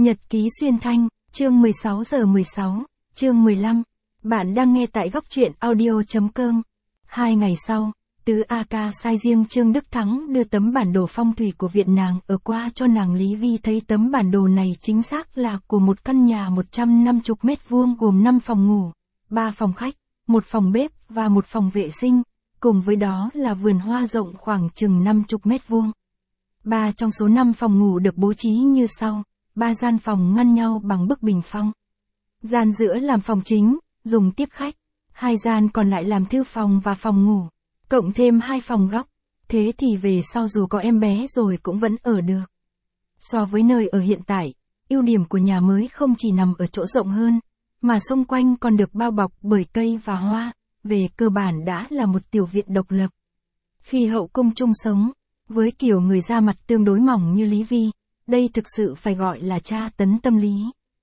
Nhật ký xuyên thanh, chương 16 giờ 16, chương 15. Bạn đang nghe tại góc truyện audio.com. 2 ngày sau, Tứ A Ca sai riêng Trương Đức Thắng đưa tấm bản đồ phong thủy của viện nàng ở qua cho nàng Lý Vi thấy tấm bản đồ này chính xác là của một căn nhà 150 mét vuông gồm 5 phòng ngủ, 3 phòng khách, 1 phòng bếp và 1 phòng vệ sinh, cùng với đó là vườn hoa rộng khoảng chừng 50 mét vuông. 3 trong số 5 phòng ngủ được bố trí như sau. 3 gian phòng ngăn nhau bằng bức bình phong. Gian giữa làm phòng chính, dùng tiếp khách. 2 gian còn lại làm thư phòng và phòng ngủ. Cộng thêm 2 phòng góc. Thế thì về sau dù có em bé rồi cũng vẫn ở được. So với nơi ở hiện tại, ưu điểm của nhà mới không chỉ nằm ở chỗ rộng hơn, mà xung quanh còn được bao bọc bởi cây và hoa, về cơ bản đã là một tiểu viện độc lập. Khi hậu cung chung sống, với kiểu người da mặt tương đối mỏng như Lý Vi, đây thực sự phải gọi là tra tấn tâm lý.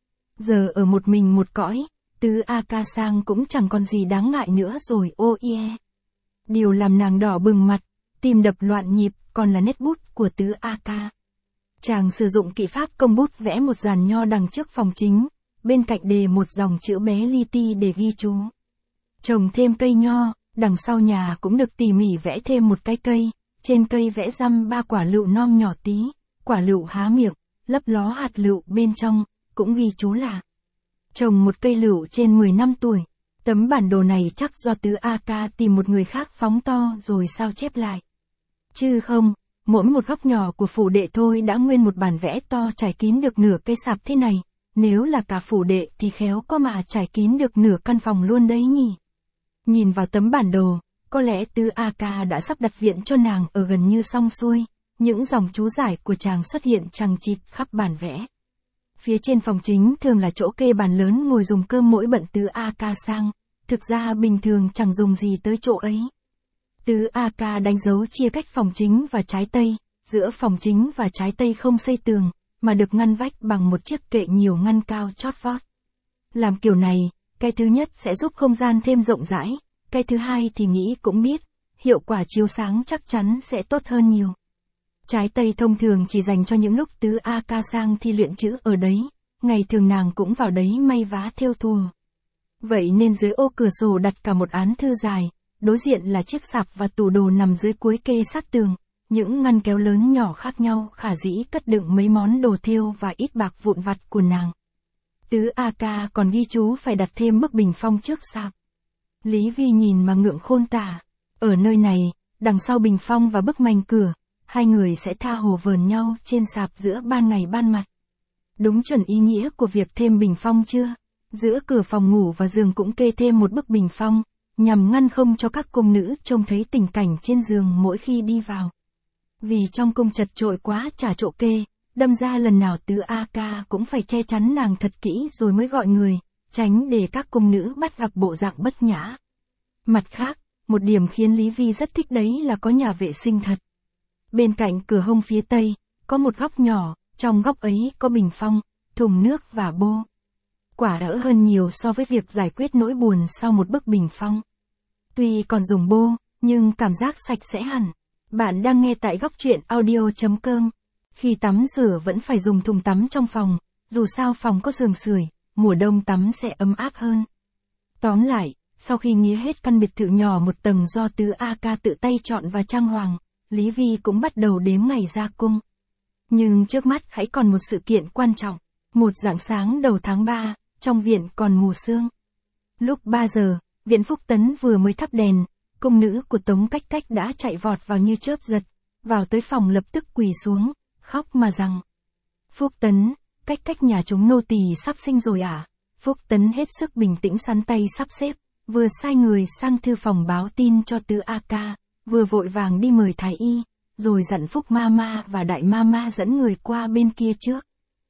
Giờ ở một mình một cõi, Tứ A Ca sang cũng chẳng còn gì đáng ngại nữa rồi ô ie. Điều làm nàng đỏ bừng mặt, tim đập loạn nhịp còn là nét bút của Tứ A Ca. Chàng sử dụng kỹ pháp công bút vẽ một dàn nho đằng trước phòng chính, bên cạnh đề một dòng chữ bé li ti để ghi chú. Trồng thêm cây nho, đằng sau nhà cũng được tỉ mỉ vẽ thêm một cái cây, trên cây vẽ răm 3 quả lựu non nhỏ tí. Quả lựu há miệng, lấp ló hạt lựu bên trong, cũng ghi chú là trồng một cây lựu trên 10 năm tuổi. Tấm bản đồ này chắc do Tứ A Ca tìm một người khác phóng to rồi sao chép lại. Chứ không, mỗi một góc nhỏ của phủ đệ thôi đã nguyên một bản vẽ to trải kín được nửa cây sạp thế này, nếu là cả phủ đệ thì khéo có mà trải kín được nửa căn phòng luôn đấy nhỉ. Nhìn vào tấm bản đồ, có lẽ Tứ A Ca đã sắp đặt viện cho nàng ở gần như xong xuôi. Những dòng chú giải của chàng xuất hiện chằng chịt khắp bản vẽ. Phía trên phòng chính thường là chỗ kê bàn lớn ngồi dùng cơm mỗi bận Tứ A Ca sang, thực ra bình thường chẳng dùng gì tới chỗ ấy. Tứ A Ca đánh dấu chia cách phòng chính và trái tây, giữa phòng chính và trái tây không xây tường, mà được ngăn vách bằng một chiếc kệ nhiều ngăn cao chót vót. Làm kiểu này, cái thứ nhất sẽ giúp không gian thêm rộng rãi, cái thứ hai thì nghĩ cũng biết, hiệu quả chiếu sáng chắc chắn sẽ tốt hơn nhiều. Trái tây thông thường chỉ dành cho những lúc Tứ A Ca sang thi luyện chữ ở đấy, ngày thường nàng cũng vào đấy may vá thêu thùa. Vậy nên dưới ô cửa sổ đặt cả một án thư dài, đối diện là chiếc sạp và tủ đồ nằm dưới cuối kê sát tường, những ngăn kéo lớn nhỏ khác nhau khả dĩ cất đựng mấy món đồ thêu và ít bạc vụn vặt của nàng. Tứ A Ca còn ghi chú phải đặt thêm bức bình phong trước sạp. Lý Vi nhìn mà ngượng khôn tả, ở nơi này, đằng sau bình phong và bức mành cửa, 2 người sẽ tha hồ vờn nhau trên sạp giữa ban ngày ban mặt. Đúng chuẩn ý nghĩa của việc thêm bình phong chưa? Giữa cửa phòng ngủ và giường cũng kê thêm một bức bình phong, nhằm ngăn không cho các cung nữ trông thấy tình cảnh trên giường mỗi khi đi vào. Vì trong cung chật chội quá chả chỗ kê, đâm ra lần nào Tứ A Ca cũng phải che chắn nàng thật kỹ rồi mới gọi người, tránh để các cung nữ bắt gặp bộ dạng bất nhã. Mặt khác, một điểm khiến Lý Vi rất thích đấy là có nhà vệ sinh thật. Bên cạnh cửa hông phía tây, có một góc nhỏ, trong góc ấy có bình phong, thùng nước và bô. Quả đỡ hơn nhiều so với việc giải quyết nỗi buồn sau một bức bình phong. Tuy còn dùng bô, nhưng cảm giác sạch sẽ hẳn. Bạn đang nghe tại góc truyện audio.com. Khi tắm rửa vẫn phải dùng thùng tắm trong phòng, dù sao phòng có giường sưởi, mùa đông tắm sẽ ấm áp hơn. Tóm lại, sau khi nghía hết căn biệt thự nhỏ một tầng do Tứ A Ca tự tay chọn và trang hoàng, Lý Vi cũng bắt đầu đếm ngày ra cung. Nhưng trước mắt hãy còn một sự kiện quan trọng. Một rạng sáng đầu tháng 3, trong viện còn mù sương. Lúc 3 giờ, viện Phúc Tấn vừa mới thắp đèn, cung nữ của Tống Cách Cách đã chạy vọt vào như chớp giật, vào tới phòng lập tức quỳ xuống, khóc mà rằng: Phúc Tấn, Cách Cách nhà chúng nô tỳ sắp sinh rồi à? Phúc Tấn hết sức bình tĩnh sắn tay sắp xếp, vừa sai người sang thư phòng báo tin cho Tứ A Ca, vừa vội vàng đi mời thái y, rồi dặn Phúc Mama và Đại Mama dẫn người qua bên kia trước.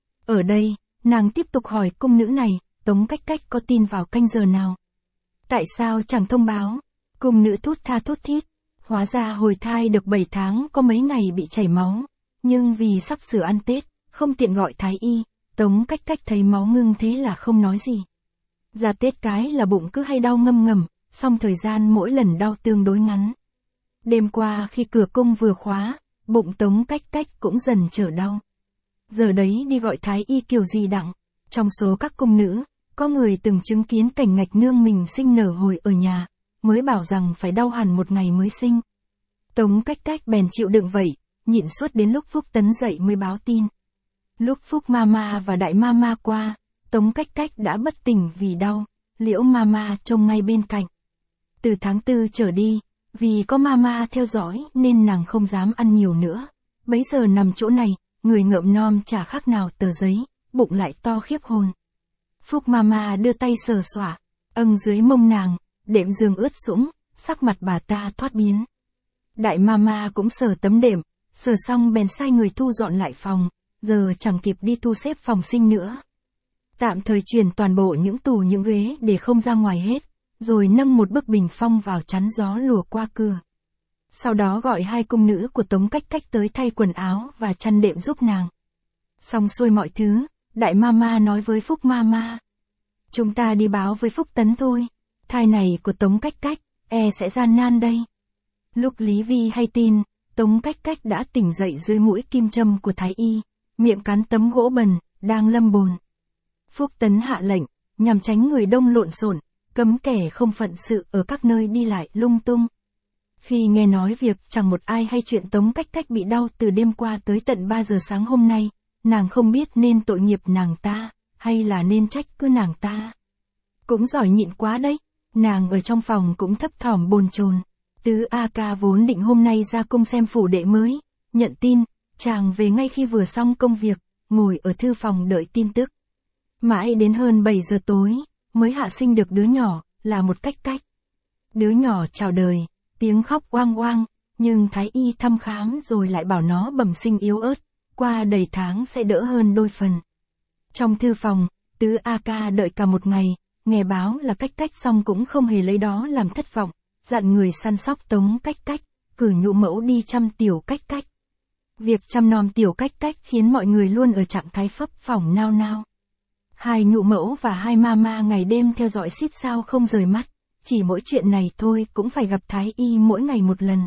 Ở đây, nàng tiếp tục hỏi cung nữ này, Tống Cách Cách có tin vào canh giờ nào? Tại sao chẳng thông báo? Cung nữ thút tha thút thít, hóa ra hồi thai được 7 tháng có mấy ngày bị chảy máu, nhưng vì sắp sửa ăn Tết, không tiện gọi thái y, Tống Cách Cách thấy máu ngưng thế là không nói gì. Ra Tết cái là bụng cứ hay đau ngâm ngầm, song thời gian mỗi lần đau tương đối ngắn. Đêm qua khi cửa cung vừa khóa, bụng Tống Cách Cách cũng dần trở đau. Giờ đấy đi gọi thái y kiểu gì đặng. Trong số các cung nữ, có người từng chứng kiến cảnh ngạch nương mình sinh nở hồi ở nhà, mới bảo rằng phải đau hẳn một ngày mới sinh. Tống Cách Cách bèn chịu đựng vậy, nhịn suốt đến lúc Phúc Tấn dậy mới báo tin. Lúc Phúc Mama và Đại Mama qua, Tống Cách Cách đã bất tỉnh vì đau, Liễu Mama trông ngay bên cạnh. Từ tháng 4 trở đi, vì có Mama theo dõi nên nàng không dám ăn nhiều nữa. Bấy giờ nằm chỗ này, người ngợm nom chả khác nào tờ giấy, bụng lại to khiếp hồn. Phúc Mama đưa tay sờ xõa, âng dưới mông nàng, đệm giường ướt sũng, sắc mặt bà ta thoát biến. Đại Mama cũng sờ tấm đệm, sờ xong bèn sai người thu dọn lại phòng, giờ chẳng kịp đi thu xếp phòng sinh nữa. Tạm thời chuyển toàn bộ những tủ những ghế để không ra ngoài hết, rồi nâng một bức bình phong vào chắn gió lùa qua cửa. Sau đó gọi 2 cung nữ của Tống Cách Cách tới thay quần áo và chăn đệm giúp nàng. Xong xuôi mọi thứ, Đại Mama nói với Phúc Mama. Chúng ta đi báo với Phúc Tấn thôi, thai này của Tống Cách Cách, sẽ gian nan đây. Lúc Lý Vi hay tin, Tống Cách Cách đã tỉnh dậy dưới mũi kim châm của thái y, miệng cắn tấm gỗ bần, đang lâm bồn. Phúc Tấn hạ lệnh, nhằm tránh người đông lộn xộn, cấm kẻ không phận sự ở các nơi đi lại lung tung. Khi nghe nói việc chẳng một ai hay chuyện Tống Cách Cách bị đau từ đêm qua tới tận 3 giờ sáng hôm nay, nàng không biết nên tội nghiệp nàng ta, hay là nên trách cứ nàng ta. Cũng giỏi nhịn quá đấy, nàng ở trong phòng cũng thấp thỏm bồn chồn. Tứ A Ca vốn định hôm nay ra cung xem phủ đệ mới, nhận tin, chàng về ngay khi vừa xong công việc, ngồi ở thư phòng đợi tin tức. Mãi đến hơn 7 giờ tối, mới hạ sinh được đứa nhỏ, là một Cách Cách. Đứa nhỏ chào đời, tiếng khóc oang oang, nhưng thái y thăm khám rồi lại bảo nó bẩm sinh yếu ớt, qua đầy tháng sẽ đỡ hơn đôi phần. Trong thư phòng, Tứ A Ca đợi cả một ngày, nghe báo là Cách Cách xong cũng không hề lấy đó làm thất vọng, dặn người săn sóc Tống Cách Cách, cử nhũ mẫu đi chăm tiểu Cách Cách. Việc chăm nom tiểu Cách Cách khiến mọi người luôn ở trạng thái phấp phỏng nao nao. 2 nhũ mẫu và 2 mama ngày đêm theo dõi xít sao không rời mắt, chỉ mỗi chuyện này thôi cũng phải gặp thái y mỗi ngày một lần.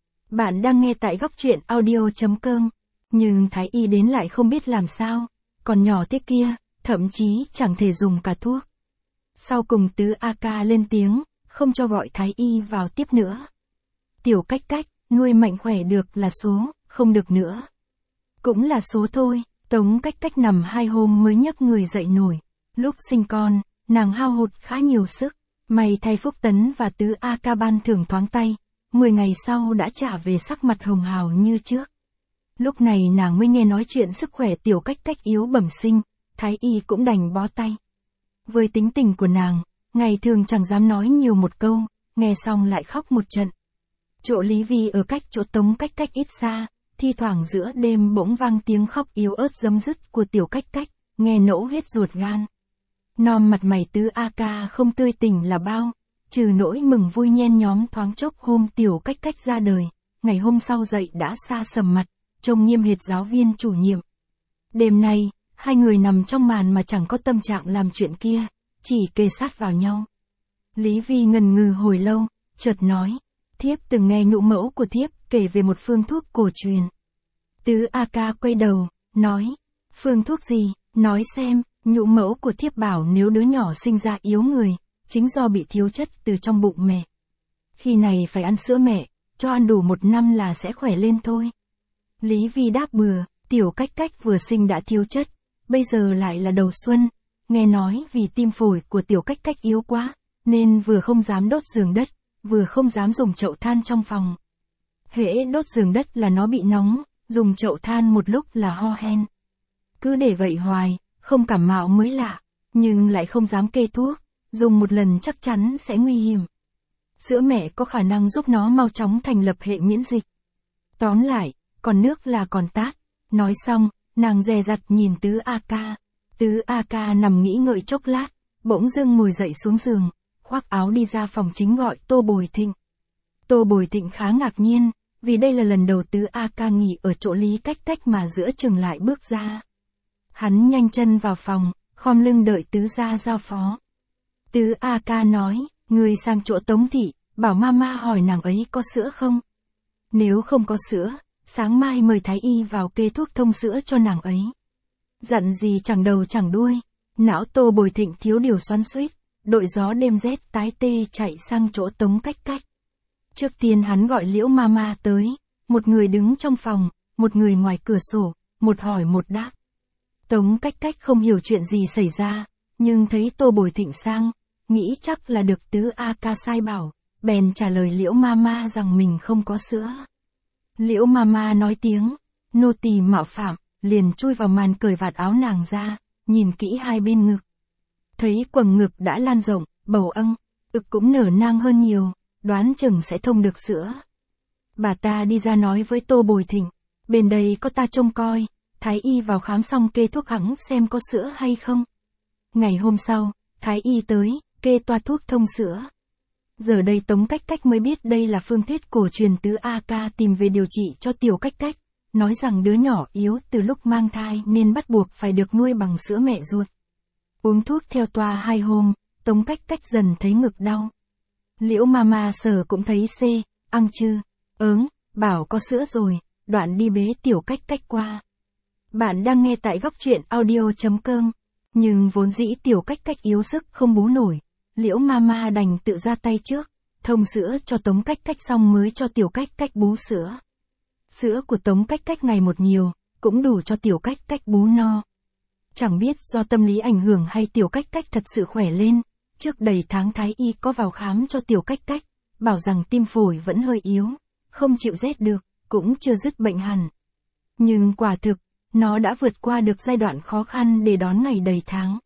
Bạn đang nghe tại góc truyện audio.com, nhưng thái y đến lại không biết làm sao, còn nhỏ thế kia, thậm chí chẳng thể dùng cả thuốc. Sau cùng Tứ A Ca lên tiếng, không cho gọi thái y vào tiếp nữa. Tiểu Cách Cách, nuôi mạnh khỏe được là số, không được nữa. Cũng là số thôi. Tống Cách Cách nằm 2 hôm mới nhấc người dậy nổi. Lúc sinh con, nàng hao hụt khá nhiều sức. May thay Phúc Tấn và Tứ A Ca ban thưởng thoáng tay. 10 ngày sau đã trả về sắc mặt hồng hào như trước. Lúc này nàng mới nghe nói chuyện sức khỏe tiểu Cách Cách yếu bẩm sinh, thái y cũng đành bó tay. Với tính tình của nàng, ngày thường chẳng dám nói nhiều một câu, nghe xong lại khóc một trận. Chỗ Lý Vi ở cách chỗ Tống Cách Cách ít xa, thi thoảng giữa đêm bỗng vang tiếng khóc yếu ớt rấm rứt của tiểu Cách Cách, nghe nẫu hết ruột gan. Nom mặt mày Tứ A Ca không tươi tỉnh là bao, trừ nỗi mừng vui nhen nhóm thoáng chốc hôm tiểu Cách Cách ra đời, ngày hôm sau dậy đã xa sầm mặt, trông nghiêm hệt giáo viên chủ nhiệm. Đêm nay, 2 người nằm trong màn mà chẳng có tâm trạng làm chuyện kia, chỉ kề sát vào nhau. Lý Vi ngần ngừ hồi lâu, chợt nói, thiếp từng nghe nhũ mẫu của thiếp kể về một phương thuốc cổ truyền. Tứ A Ca quay đầu, nói, phương thuốc gì, nói xem. Nhũ mẫu của thiếp bảo nếu đứa nhỏ sinh ra yếu người, chính do bị thiếu chất từ trong bụng mẹ. Khi này phải ăn sữa mẹ, cho ăn đủ 1 năm là sẽ khỏe lên thôi. Lý Vi đáp bừa, tiểu Cách Cách vừa sinh đã thiếu chất, bây giờ lại là đầu xuân, nghe nói vì tim phổi của tiểu Cách Cách yếu quá, nên vừa không dám đốt giường đất, vừa không dám dùng chậu than trong phòng. Hễ đốt giường đất là nó bị nóng, dùng chậu than một lúc là ho hen. Cứ để vậy hoài, không cảm mạo mới lạ, nhưng lại không dám kê thuốc, dùng một lần chắc chắn sẽ nguy hiểm. Sữa mẹ có khả năng giúp nó mau chóng thành lập hệ miễn dịch. Tóm lại, còn nước là còn tát. Nói xong, nàng dè dặt nhìn Tứ A Ca. Tứ A Ca nằm nghĩ ngợi chốc lát, bỗng dưng ngồi dậy xuống giường, khoác áo đi ra phòng chính gọi Tô Bồi Thịnh. Tô Bồi Thịnh khá ngạc nhiên, vì đây là lần đầu Tứ A Ca nghỉ ở chỗ Lý Cách Cách mà giữa chừng lại bước ra. Hắn nhanh chân vào phòng, khom lưng đợi tứ gia giao phó. Tứ A Ca nói, người sang chỗ Tống thị, bảo mama hỏi nàng ấy có sữa không? Nếu không có sữa, sáng mai mời thái y vào kê thuốc thông sữa cho nàng ấy. Dặn gì chẳng đầu chẳng đuôi, não Tô Bồi Thịnh thiếu điều xoắn xuýt, đội gió đêm rét tái tê chạy sang chỗ Tống Cách Cách. Trước tiên hắn gọi Liễu Mama tới, một người đứng trong phòng, một người ngoài cửa sổ, một hỏi một đáp. Tống Cách Cách không hiểu chuyện gì xảy ra, nhưng thấy Tô Bồi Thịnh sang, nghĩ chắc là được tứ A Ca sai bảo, bèn trả lời Liễu Mama rằng mình không có sữa. Liễu Mama nói tiếng, nô tỳ mạo phạm, liền chui vào màn cởi vạt áo nàng ra, nhìn kỹ hai bên ngực. Thấy quầng ngực đã lan rộng, bầu âng, ực cũng nở nang hơn nhiều, đoán chừng sẽ thông được sữa. Bà ta đi ra nói với Tô Bồi Thịnh, bên đây có ta trông coi, Thái y vào khám xong kê thuốc hẵng xem có sữa hay không. Ngày hôm sau, Thái y tới, kê toa thuốc thông sữa. Giờ đây Tống Cách Cách mới biết đây là phương thuyết cổ truyền tứ A Ca tìm về điều trị cho Tiểu Cách Cách, nói rằng đứa nhỏ yếu từ lúc mang thai nên bắt buộc phải được nuôi bằng sữa mẹ ruột. Uống thuốc theo toa 2 hôm, Tống Cách Cách dần thấy ngực đau. Liễu Mama sờ cũng thấy ăn chứ, bảo có sữa rồi, đoạn đi bế Tiểu Cách Cách qua. Bạn đang nghe tại góc truyện audio.com, nhưng vốn dĩ Tiểu Cách Cách yếu sức không bú nổi, Liễu Mama đành tự ra tay trước, thông sữa cho Tống Cách Cách xong mới cho Tiểu Cách Cách bú sữa. Sữa của Tống Cách Cách ngày một nhiều, cũng đủ cho Tiểu Cách Cách bú no. Chẳng biết do tâm lý ảnh hưởng hay Tiểu Cách Cách thật sự khỏe lên, trước đầy tháng Thái y có vào khám cho Tiểu Cách Cách, bảo rằng tim phổi vẫn hơi yếu, không chịu rét được, cũng chưa dứt bệnh hẳn. Nhưng quả thực, nó đã vượt qua được giai đoạn khó khăn để đón ngày đầy tháng.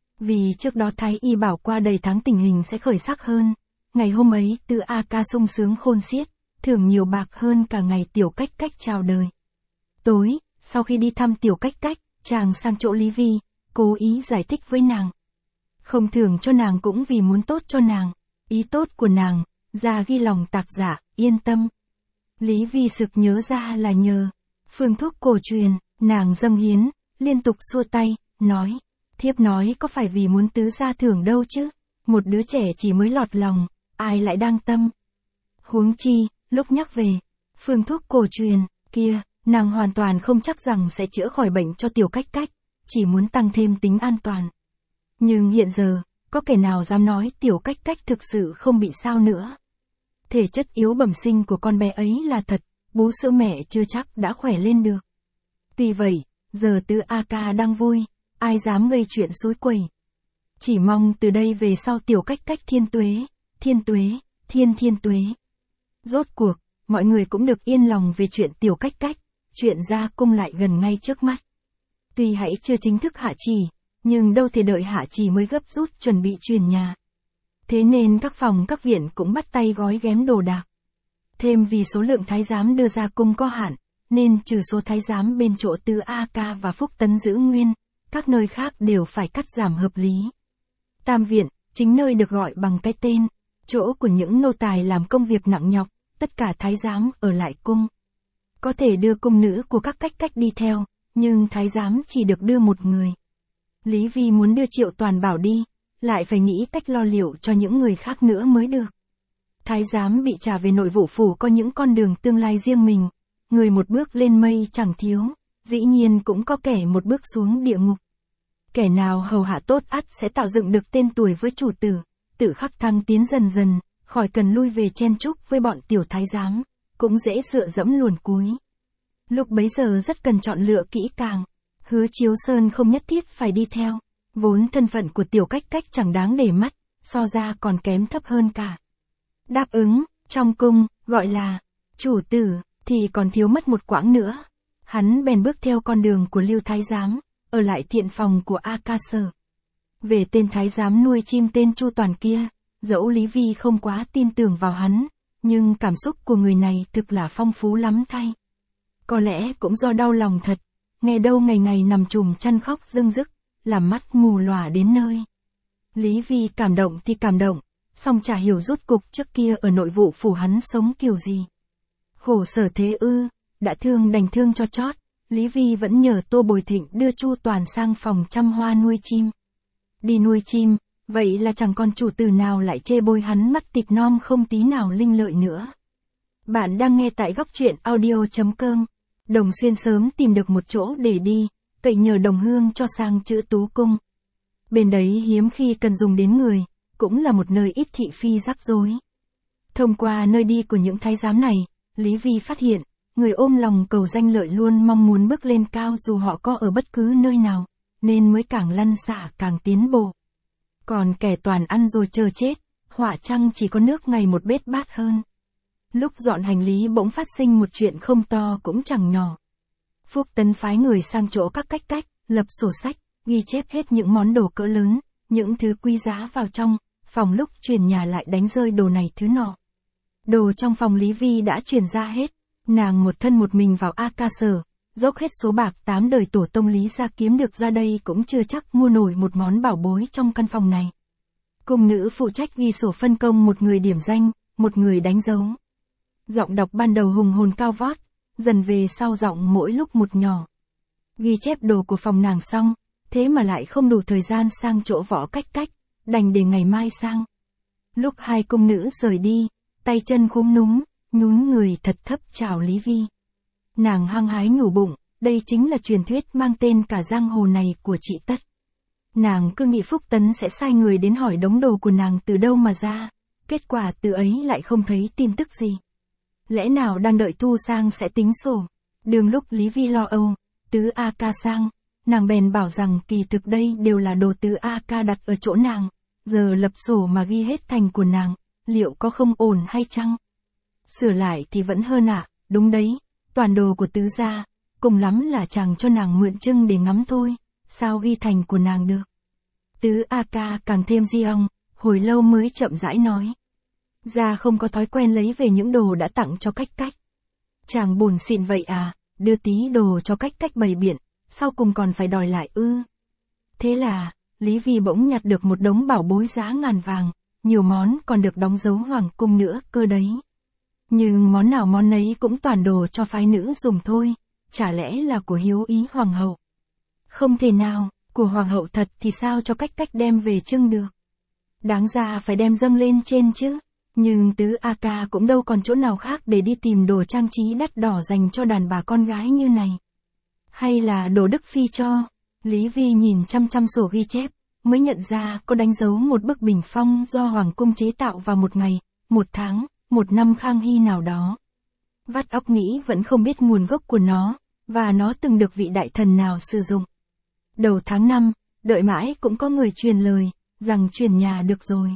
Vì trước đó Thái y bảo qua đầy tháng tình hình sẽ khởi sắc hơn, ngày hôm ấy Tư A Ca sung sướng khôn xiết, thưởng nhiều bạc hơn cả ngày Tiểu Cách Cách chào đời. Tối, sau khi đi thăm Tiểu Cách Cách, chàng sang chỗ Lý Vi, cố ý giải thích với nàng. Không thưởng cho nàng cũng vì muốn tốt cho nàng, ý tốt của nàng, ra ghi lòng tạc giả, yên tâm. Lý Vi sực nhớ ra là nhờ phương thuốc cổ truyền, nàng dâng hiến, liên tục xua tay, nói, thiếp nói có phải vì muốn tứ gia thưởng đâu chứ, một đứa trẻ chỉ mới lọt lòng, ai lại đang tâm. Huống chi, lúc nhắc về phương thuốc cổ truyền kia, nàng hoàn toàn không chắc rằng sẽ chữa khỏi bệnh cho Tiểu Cách Cách, chỉ muốn tăng thêm tính an toàn. Nhưng hiện giờ, có kẻ nào dám nói Tiểu Cách Cách thực sự không bị sao nữa. Thể chất yếu bẩm sinh của con bé ấy là thật, bú sữa mẹ chưa chắc đã khỏe lên được. Tuy vậy, giờ Tư A Ca đang vui, ai dám gây chuyện xúi quẩy. Chỉ mong từ đây về sau Tiểu Cách Cách thiên tuế, thiên tuế. Rốt cuộc, mọi người cũng được yên lòng về chuyện Tiểu Cách Cách, chuyện ra cung lại gần ngay trước mắt. Tuy hãy chưa chính thức hạ chỉ, nhưng đâu thể đợi hạ chỉ mới gấp rút chuẩn bị chuyển nhà. Thế nên các phòng các viện cũng bắt tay gói ghém đồ đạc. Thêm vì số lượng thái giám đưa ra cung có hạn, nên trừ số thái giám bên chỗ Tư A Ca và Phúc Tấn giữ nguyên, các nơi khác đều phải cắt giảm hợp lý. Tam viện, chính nơi được gọi bằng cái tên, chỗ của những nô tài làm công việc nặng nhọc, tất cả thái giám ở lại cung. Có thể đưa cung nữ của các Cách Cách đi theo, nhưng thái giám chỉ được đưa một người. Lý Vi muốn đưa Triệu Toàn Bảo đi, lại phải nghĩ cách lo liệu cho những người khác nữa mới được. Thái giám bị trả về nội vụ phủ có những con đường tương lai riêng mình, người một bước lên mây chẳng thiếu, dĩ nhiên cũng có kẻ một bước xuống địa ngục. Kẻ nào hầu hạ tốt ắt sẽ tạo dựng được tên tuổi với chủ tử, tự khắc thăng tiến dần dần, khỏi cần lui về chen chúc với bọn tiểu thái giám, cũng dễ dựa dẫm luồn cúi. Lúc bấy giờ rất cần chọn lựa kỹ càng, Hứa Chiếu Sơn không nhất thiết phải đi theo, vốn thân phận của Tiểu Cách Cách chẳng đáng để mắt, so ra còn kém thấp hơn cả. Đáp ứng, trong cung, gọi là chủ tử, thì còn thiếu mất một quãng nữa. Hắn bèn bước theo con đường của Lưu Thái Giám, ở lại thiện phòng của A Ca Sở. Về tên thái giám nuôi chim tên Chu Toàn kia, dẫu Lý Vi không quá tin tưởng vào hắn, nhưng cảm xúc của người này thực là phong phú lắm thay. Có lẽ cũng do đau lòng thật, nghe đâu ngày ngày nằm trùm chăn khóc rưng rức, làm mắt mù lòa đến nơi. Lý Vi cảm động thì cảm động, song chả hiểu rốt cục trước kia ở nội vụ phủ hắn sống kiểu gì. Khổ sở thế ư, đã thương đành thương cho chót, Lý Vi vẫn nhờ Tô Bồi Thịnh đưa Chu Toàn sang phòng chăm hoa nuôi chim. Đi nuôi chim, vậy là chẳng còn chủ tử nào lại chê bôi hắn mắt thịt non không tí nào linh lợi nữa. Bạn đang nghe tại góc truyện audio.com. Đồng Xuyên sớm tìm được một chỗ để đi, cậy nhờ đồng hương cho sang chữ tú cung. Bên đấy hiếm khi cần dùng đến người, cũng là một nơi ít thị phi rắc rối. Thông qua nơi đi của những thái giám này, Lý Vi phát hiện, người ôm lòng cầu danh lợi luôn mong muốn bước lên cao dù họ có ở bất cứ nơi nào, nên mới càng lăn xả càng tiến bộ. Còn kẻ toàn ăn rồi chờ chết, họa chăng chỉ có nước ngày một bết bát hơn. Lúc dọn hành lý bỗng phát sinh một chuyện không to cũng chẳng nhỏ. Phúc Tấn phái người sang chỗ các cách, lập sổ sách, ghi chép hết những món đồ cỡ lớn, những thứ quý giá vào trong, phòng lúc chuyển nhà lại đánh rơi đồ này thứ nọ. Đồ trong phòng Lý Vi đã chuyển ra hết, nàng một thân một mình vào A-ca sở, dốc hết số bạc 8 đời tổ tông Lý gia kiếm được ra đây cũng chưa chắc mua nổi một món bảo bối trong căn phòng này. Cung nữ phụ trách ghi sổ phân công một người điểm danh, một người đánh dấu. Giọng đọc ban đầu hùng hồn cao vót, dần về sau giọng mỗi lúc một nhỏ. Ghi chép đồ của phòng nàng xong, thế mà lại không đủ thời gian sang chỗ Võ Cách, đành để ngày mai sang. Lúc hai cung nữ rời đi, tay chân khúm núm, nhún người thật thấp chào Lý Vi. Nàng hăng hái nhủ bụng, đây chính là truyền thuyết mang tên cả giang hồ này của chị Tất. Nàng cứ nghĩ Phúc Tấn sẽ sai người đến hỏi đống đồ của nàng từ đâu mà ra, kết quả từ ấy lại không thấy tin tức gì. Lẽ nào đang đợi Thu sang sẽ tính sổ. Đường lúc Lý Vi lo âu, Tứ A Ca sang, nàng bèn bảo rằng kỳ thực đây đều là đồ Tứ A Ca đặt ở chỗ nàng, giờ lập sổ mà ghi hết thành của nàng, liệu có không ổn hay chăng? Sửa lại thì vẫn hơn ạ, đúng đấy, toàn đồ của Tứ gia, cùng lắm là chàng cho nàng mượn trưng để ngắm thôi, sao ghi thành của nàng được? Tứ A Ca càng thêm di ong, hồi lâu mới chậm rãi nói. Gia không có thói quen lấy về những đồ đã tặng cho cách. Chàng buồn xịn vậy à, đưa tí đồ cho cách bày biện, sau cùng còn phải đòi lại ư. Thế là, Lý Vi bỗng nhặt được một đống bảo bối giá ngàn vàng, nhiều món còn được đóng dấu hoàng cung nữa cơ đấy. Nhưng món nào món ấy cũng toàn đồ cho phái nữ dùng thôi, chả lẽ là của hiếu ý hoàng hậu. Không thể nào, của hoàng hậu thật thì sao cho cách đem về trưng được. Đáng ra phải đem dâng lên trên chứ. Nhưng Tứ A Ca cũng đâu còn chỗ nào khác để đi tìm đồ trang trí đắt đỏ dành cho đàn bà con gái như này. Hay là đồ Đức Phi cho? Lý Vi nhìn chăm sổ ghi chép, mới nhận ra có đánh dấu một bức bình phong do Hoàng cung chế tạo vào một ngày, một tháng, một năm Khang Hy nào đó. Vắt óc nghĩ vẫn không biết nguồn gốc của nó, và nó từng được vị đại thần nào sử dụng. Đầu tháng 5, đợi mãi cũng có người truyền lời, rằng chuyển nhà được rồi.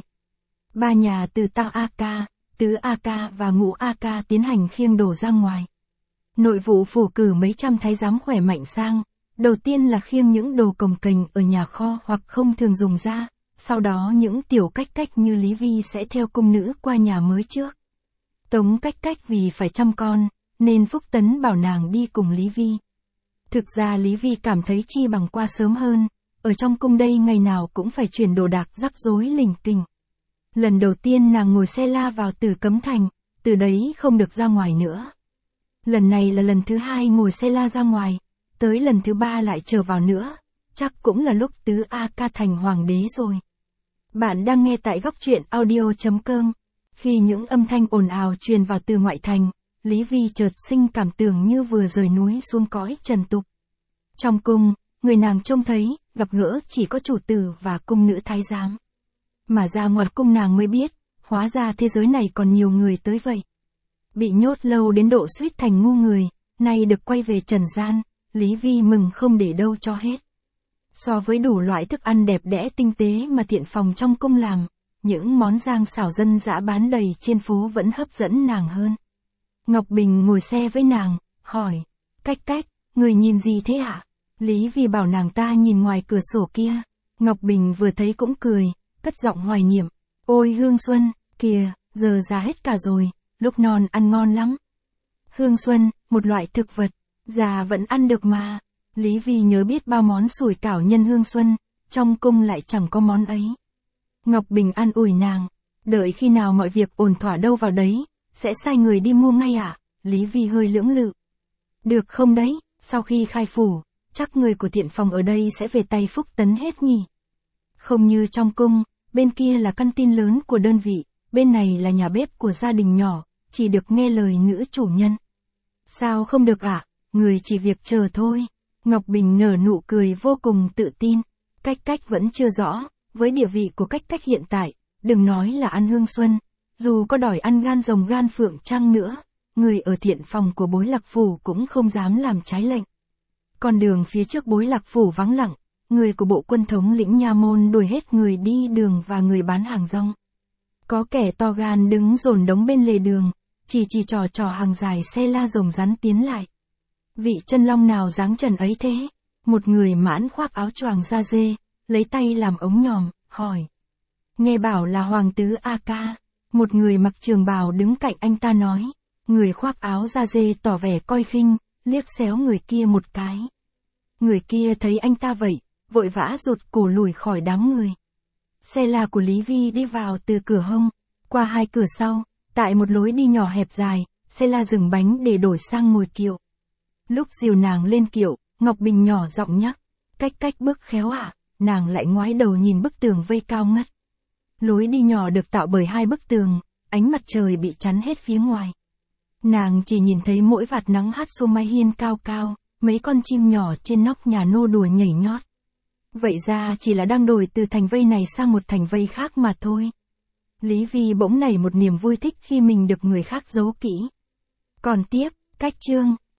Ba nhà từ Tam A Ca, Tứ A Ca và Ngũ A Ca tiến hành khiêng đồ ra ngoài. Nội vụ phủ cử mấy trăm thái giám khỏe mạnh sang, đầu tiên là khiêng những đồ cồng kềnh ở nhà kho hoặc không thường dùng ra, sau đó những tiểu cách như Lý Vi sẽ theo cung nữ qua nhà mới trước. Tống cách vì phải chăm con, nên Phúc Tấn bảo nàng đi cùng Lý Vi. Thực ra Lý Vi cảm thấy chi bằng qua sớm hơn, ở trong cung đây ngày nào cũng phải chuyển đồ đạc rắc rối lỉnh kỉnh. Lần đầu tiên nàng ngồi xe la vào Tử Cấm Thành, từ đấy không được ra ngoài nữa. Lần này là lần thứ hai ngồi xe la ra ngoài, tới lần thứ ba lại trở vào nữa, chắc cũng là lúc Tứ A Ca thành hoàng đế rồi. Bạn đang nghe tại góc truyện audio.com. Khi những âm thanh ồn ào truyền vào từ ngoại thành, Lý Vi chợt sinh cảm tưởng như vừa rời núi xuống cõi trần tục. Trong cung, người nàng trông thấy, gặp gỡ chỉ có chủ tử và cung nữ thái giám. Mà ra ngoài cung nàng mới biết, hóa ra thế giới này còn nhiều người tới vậy. Bị nhốt lâu đến độ suýt thành ngu người, nay được quay về trần gian, Lý Vi mừng không để đâu cho hết. So với đủ loại thức ăn đẹp đẽ tinh tế mà thiện phòng trong cung làm, những món rang xảo dân dã bán đầy trên phố vẫn hấp dẫn nàng hơn. Ngọc Bình ngồi xe với nàng, hỏi, cách, người nhìn gì thế ạ? Lý Vi bảo nàng ta nhìn ngoài cửa sổ kia. Ngọc Bình vừa thấy cũng cười, cất giọng hoài niệm, ôi hương xuân, kìa, giờ già hết cả rồi, lúc non ăn ngon lắm. Hương xuân, một loại thực vật, già vẫn ăn được mà. Lý Vi nhớ biết bao món sủi cảo nhân hương xuân, trong cung lại chẳng có món ấy. Ngọc Bình an ủi nàng, đợi khi nào mọi việc ổn thỏa đâu vào đấy, sẽ sai người đi mua ngay ạ. Lý Vi hơi lưỡng lự. Được không đấy, sau khi khai phủ, chắc người của thiện phòng ở đây sẽ về tay Phúc Tấn hết nhỉ. Không như trong cung, bên kia là căn tin lớn của đơn vị, bên này là nhà bếp của gia đình nhỏ, chỉ được nghe lời nữ chủ nhân. Sao không được ạ, người chỉ việc chờ thôi. Ngọc Bình nở nụ cười vô cùng tự tin. Cách cách vẫn chưa rõ, với địa vị của cách cách hiện tại, đừng nói là An Hương Xuân, dù có đòi ăn gan rồng gan phượng chăng nữa, người ở thiện phòng của Bối Lạc Phủ cũng không dám làm trái lệnh. Con đường phía trước Bối Lạc Phủ vắng lặng, người của bộ quân thống lĩnh nha môn đuổi hết người đi đường và người bán hàng rong. Có kẻ to gan đứng dồn đống bên lề đường, chỉ trò hàng dài xe la rồng rắn tiến lại. Vị chân long nào dáng trần ấy thế? Một người mãn khoác áo choàng da dê, lấy tay làm ống nhòm, hỏi. Nghe bảo là hoàng tứ A Ca. Một người mặc trường bào đứng cạnh anh ta nói. Người khoác áo da dê tỏ vẻ coi khinh, liếc xéo người kia một cái. Người kia thấy anh ta vậy, vội vã rụt cổ lùi khỏi đám người. Xe la của Lý Vi đi vào từ cửa hông, qua 2 cửa sau, tại một lối đi nhỏ hẹp dài, xe la dừng bánh để đổi sang ngồi kiệu. Lúc dìu nàng lên kiệu, Ngọc Bình nhỏ giọng nhắc, cách cách bước khéo ạ, nàng lại ngoái đầu nhìn bức tường vây cao ngất. Lối đi nhỏ được tạo bởi 2 bức tường, ánh mặt trời bị chắn hết phía ngoài. Nàng chỉ nhìn thấy mỗi vạt nắng hắt xuống mái hiên cao cao, mấy con chim nhỏ trên nóc nhà nô đùa nhảy nhót. Vậy ra chỉ là đang đổi từ thành vây này sang một thành vây khác mà thôi. Lý Vi bỗng nảy một niềm vui thích khi mình được người khác giấu kỹ. Còn tiếp, cách chương.